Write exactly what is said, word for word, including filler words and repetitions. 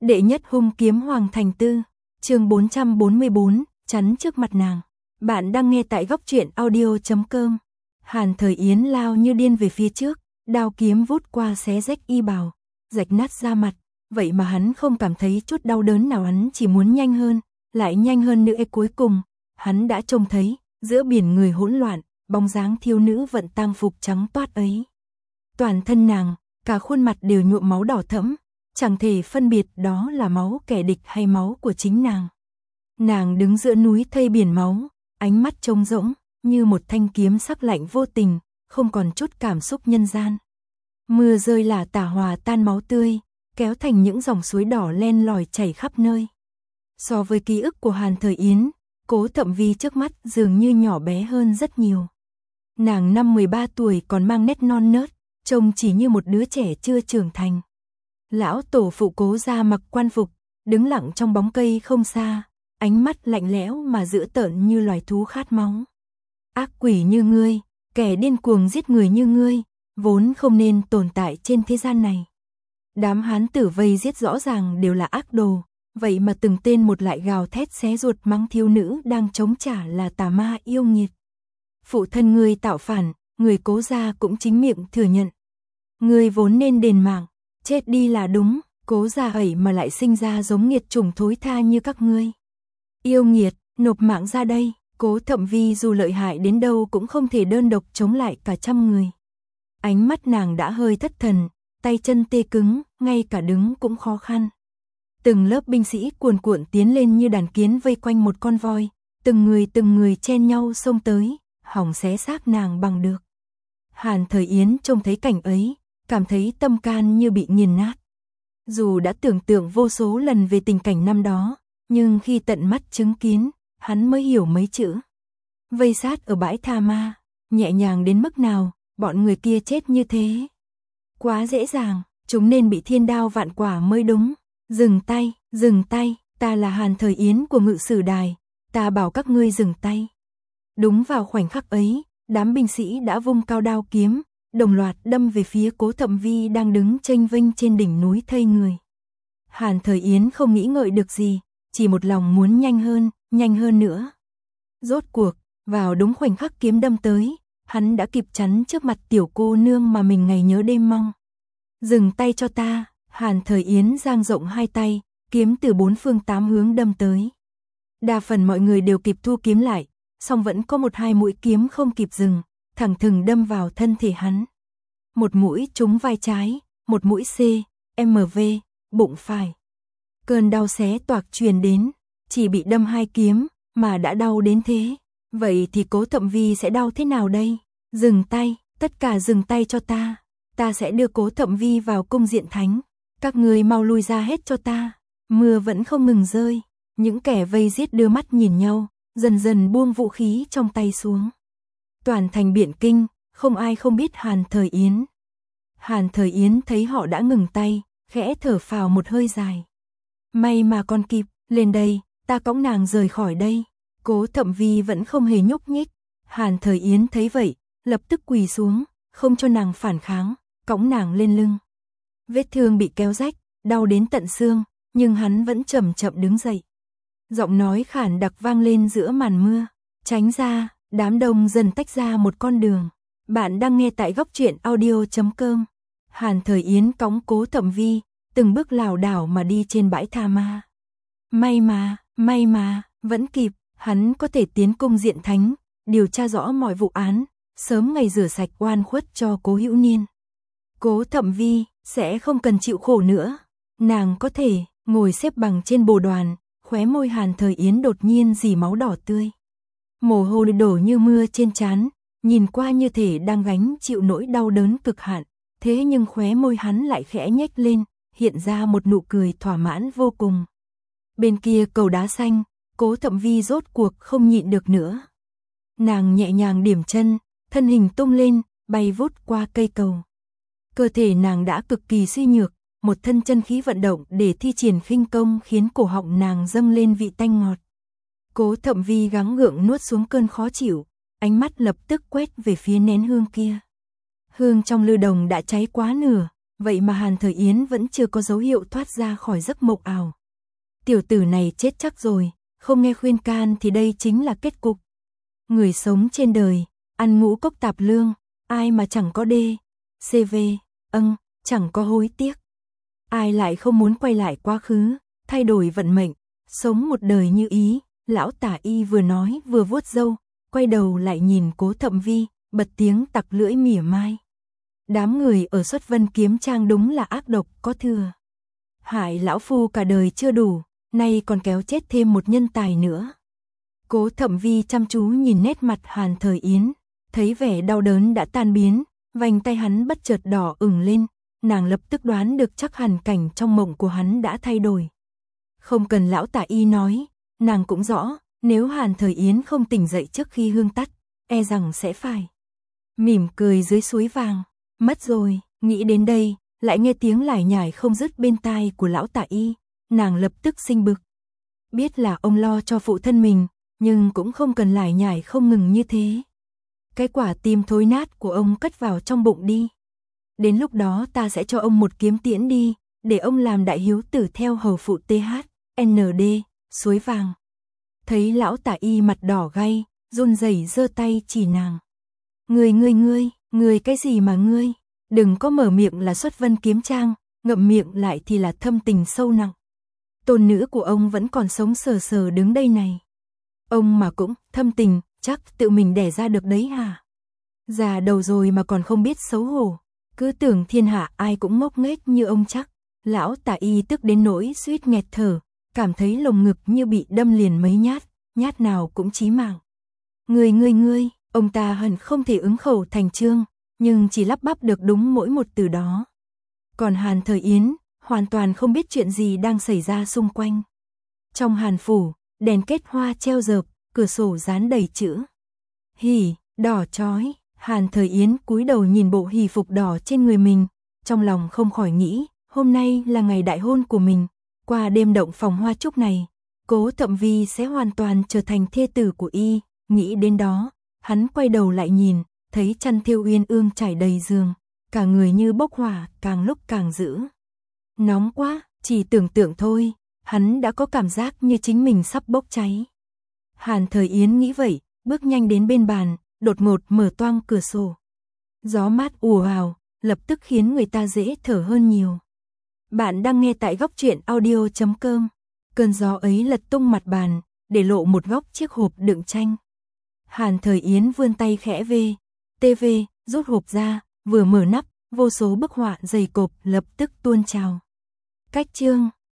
Đệ nhất hung kiếm Hoàng Thành Tư, chương bốn trăm bốn mươi bốn, chắn trước mặt nàng. Bạn đang nghe tại góc truyện audio chấm com. Hàn Thời Yến lao như điên về phía trước, đao kiếm vút qua xé rách y bào, rạch nát da mặt, vậy mà hắn không cảm thấy chút đau đớn nào, hắn chỉ muốn nhanh hơn, lại nhanh hơn nữa. Cuối cùng, hắn đã trông thấy, giữa biển người hỗn loạn, bóng dáng thiếu nữ vận tang phục trắng toát ấy. Toàn thân nàng, cả khuôn mặt đều nhuộm máu đỏ thẫm, chẳng thể phân biệt đó là máu kẻ địch hay máu của chính nàng. Nàng đứng giữa núi thây biển máu, ánh mắt trống rỗng, như một thanh kiếm sắc lạnh vô tình, không còn chút cảm xúc nhân gian. Mưa rơi lả tả hòa tan máu tươi, kéo thành những dòng suối đỏ len lỏi chảy khắp nơi. So với ký ức của Hàn Thời Yến, Cố Thậm Vi trước mắt dường như nhỏ bé hơn rất nhiều. Nàng năm mười ba tuổi còn mang nét non nớt, trông chỉ như một đứa trẻ chưa trưởng thành. Lão tổ phụ Cố gia mặc quan phục, đứng lặng trong bóng cây không xa, ánh mắt lạnh lẽo mà dữ tợn như loài thú khát máu. Ác quỷ như ngươi, kẻ điên cuồng giết người như ngươi, vốn không nên tồn tại trên thế gian này. Đám hán tử vây giết rõ ràng đều là ác đồ, vậy mà từng tên một lại gào thét xé ruột mắng thiếu nữ đang chống trả là tà ma yêu nghiệt. Phụ thân ngươi tạo phản, người Cố gia cũng chính miệng thừa nhận. Ngươi vốn nên đền mạng, chết đi là đúng, Cố gia ấy mà lại sinh ra giống nghiệt chủng thối tha như các ngươi. Yêu nghiệt, nộp mạng ra đây. Cố Thậm Vi dù lợi hại đến đâu cũng không thể đơn độc chống lại cả trăm người. Ánh mắt nàng đã hơi thất thần, tay chân tê cứng, ngay cả đứng cũng khó khăn. Từng lớp binh sĩ cuồn cuộn tiến lên như đàn kiến vây quanh một con voi, từng người từng người chen nhau xông tới, hỏng xé xác nàng bằng được. Hàn Thời Yến trông thấy cảnh ấy, cảm thấy tâm can như bị nghiền nát. Dù đã tưởng tượng vô số lần về tình cảnh năm đó, nhưng khi tận mắt chứng kiến, hắn mới hiểu mấy chữ. Vây sát ở bãi tha ma, nhẹ nhàng đến mức nào, bọn người kia chết như thế. Quá dễ dàng, chúng nên bị thiên đao vạn quả mới đúng. Dừng tay, dừng tay, ta là Hàn Thời Yến của Ngự Sử Đài, ta bảo các ngươi dừng tay. Đúng vào khoảnh khắc ấy, đám binh sĩ đã vung cao đao kiếm, đồng loạt đâm về phía Cố Thậm Vi đang đứng chênh vênh trên đỉnh núi thây người. Hàn Thời Yến không nghĩ ngợi được gì, chỉ một lòng muốn nhanh hơn, nhanh hơn nữa. Rốt cuộc, vào đúng khoảnh khắc kiếm đâm tới, hắn đã kịp chắn trước mặt tiểu cô nương mà mình ngày nhớ đêm mong. Dừng tay cho ta. Hàn Thời Yến dang rộng hai tay, kiếm từ bốn phương tám hướng đâm tới. Đa phần mọi người đều kịp thu kiếm lại, song vẫn có một hai mũi kiếm không kịp dừng, thẳng thừng đâm vào thân thể hắn. Một mũi trúng vai trái, một mũi C, M V, bụng phải. Cơn đau xé toạc truyền đến, chỉ bị đâm hai kiếm mà đã đau đến thế. Vậy thì Cố Thậm Vi sẽ đau thế nào đây? Dừng tay, tất cả dừng tay cho ta. Ta sẽ đưa Cố Thậm Vi vào cung diện thánh. Các người mau lui ra hết cho ta. Mưa vẫn không ngừng rơi. Những kẻ vây giết đưa mắt nhìn nhau, dần dần buông vũ khí trong tay xuống. Toàn thành Biện Kinh, không ai không biết Hàn Thời Yến. Hàn Thời Yến thấy họ đã ngừng tay, khẽ thở phào một hơi dài. May mà con kịp, lên đây, ta cõng nàng rời khỏi đây. Cố Thậm Vi vẫn không hề nhúc nhích. Hàn Thời Yến thấy vậy, lập tức quỳ xuống, không cho nàng phản kháng, cõng nàng lên lưng. Vết thương bị kéo rách, đau đến tận xương, nhưng hắn vẫn chậm chậm đứng dậy. Giọng nói khản đặc vang lên giữa màn mưa. Tránh ra, đám đông dần tách ra một con đường. Bạn đang nghe tại góc truyện audio chấm com. Hàn Thời Yến cõng Cố Thậm Vi, từng bước lảo đảo mà đi trên bãi tha ma. May mà, may mà, vẫn kịp, hắn có thể tiến cung diện thánh, điều tra rõ mọi vụ án, sớm ngày rửa sạch oan khuất cho Cố Hữu Niên. Cố Thậm Vi sẽ không cần chịu khổ nữa, nàng có thể ngồi xếp bằng trên bồ đoàn, khóe môi Hàn Thời Yến đột nhiên rỉ máu đỏ tươi. Mồ hôi đổ như mưa trên trán, nhìn qua như thể đang gánh chịu nỗi đau đớn cực hạn, thế nhưng khóe môi hắn lại khẽ nhếch lên, hiện ra một nụ cười thỏa mãn vô cùng. Bên kia cầu đá xanh, Cố Thậm Vi rốt cuộc không nhịn được nữa. Nàng nhẹ nhàng điểm chân, thân hình tung lên, bay vút qua cây cầu. Cơ thể nàng đã cực kỳ suy nhược, một thân chân khí vận động để thi triển khinh công khiến cổ họng nàng dâng lên vị tanh ngọt. Cố Thậm Vi gắng gượng nuốt xuống cơn khó chịu, ánh mắt lập tức quét về phía nén hương kia. Hương trong lư đồng đã cháy quá nửa, Vậy mà Hàn Thời Yến vẫn chưa có dấu hiệu thoát ra khỏi giấc mộng ảo. Tiểu tử này chết chắc rồi, không nghe khuyên can thì đây chính là kết cục. Người sống trên đời, ăn ngũ cốc tạp lương, ai mà chẳng có đê, xê vê, âng, chẳng có hối tiếc. Ai lại không muốn quay lại quá khứ, thay đổi vận mệnh, sống một đời như ý. Lão Tả Y vừa nói vừa vuốt râu, quay đầu lại nhìn Cố Thậm Vi, bật tiếng tặc lưỡi mỉa mai. Đám người ở Xuất Vân Kiếm Trang đúng là ác độc có thừa. Hại lão phu cả đời chưa đủ, nay còn kéo chết thêm một nhân tài nữa. Cố Thậm Vi chăm chú nhìn nét mặt Hàn Thời Yến, thấy vẻ đau đớn đã tan biến, vành tay hắn bất chợt đỏ ửng lên, nàng lập tức đoán được chắc hẳn cảnh trong mộng của hắn đã thay đổi. Không cần lão Tả Y nói, nàng cũng rõ, nếu Hàn Thời Yến không tỉnh dậy trước khi hương tắt, e rằng sẽ phải mỉm cười dưới suối vàng. Mất rồi, nghĩ đến đây, lại nghe tiếng lải nhải không dứt bên tai của lão Tả Y, nàng lập tức sinh bực. Biết là ông lo cho phụ thân mình, nhưng cũng không cần lải nhải không ngừng như thế. Cái quả tim thối nát của ông cất vào trong bụng đi. Đến lúc đó ta sẽ cho ông một kiếm tiễn đi, để ông làm đại hiếu tử theo hầu phụ tê hát, en đê, suối vàng. Thấy lão Tả Y mặt đỏ gay, run rẩy giơ tay chỉ nàng. Ngươi ngươi ngươi, ngươi cái gì mà ngươi? Đừng có mở miệng là Xuất Vân Kiếm Trang, ngậm miệng lại thì là thâm tình sâu nặng. Tôn nữ của ông vẫn còn sống sờ sờ đứng đây này. Ông mà cũng thâm tình, chắc tự mình đẻ ra được đấy hả? Già đầu rồi mà còn không biết xấu hổ, cứ tưởng thiên hạ ai cũng ngốc nghếch như ông chắc. Lão Tả Y tức đến nỗi suýt nghẹt thở, cảm thấy lồng ngực như bị đâm liền mấy nhát, nhát nào cũng chí mạng. Ngươi ngươi ngươi, ông ta hận không thể ứng khẩu thành chương, nhưng chỉ lắp bắp được đúng mỗi một từ đó. Còn Hàn Thời Yến, hoàn toàn không biết chuyện gì đang xảy ra xung quanh. Trong Hàn phủ, đèn kết hoa treo rợp, cửa sổ dán đầy chữ hỉ, đỏ chói. Hàn Thời Yến cúi đầu nhìn bộ hỉ phục đỏ trên người mình, trong lòng không khỏi nghĩ, hôm nay là ngày đại hôn của mình, qua đêm động phòng hoa trúc này, Cố Thậm Vi sẽ hoàn toàn trở thành thê tử của y. Nghĩ đến đó, hắn quay đầu lại nhìn, thấy chăn thêu uyên ương trải đầy giường, cả người như bốc hỏa, càng lúc càng dữ. Nóng quá, chỉ tưởng tượng thôi, hắn đã có cảm giác như chính mình sắp bốc cháy. Hàn Thời Yến nghĩ vậy, bước nhanh đến bên bàn, đột ngột mở toang cửa sổ. Gió mát ùa vào, lập tức khiến người ta dễ thở hơn nhiều. Bạn đang nghe tại góc truyện audio chấm com. Cơn gió ấy lật tung mặt bàn, để lộ một góc chiếc hộp đựng tranh. Hàn Thời Yến vươn tay khẽ về, tê vê, rút hộp ra, vừa mở nắp, vô số bức họa dày cộp lập tức tuôn trào. Cách chương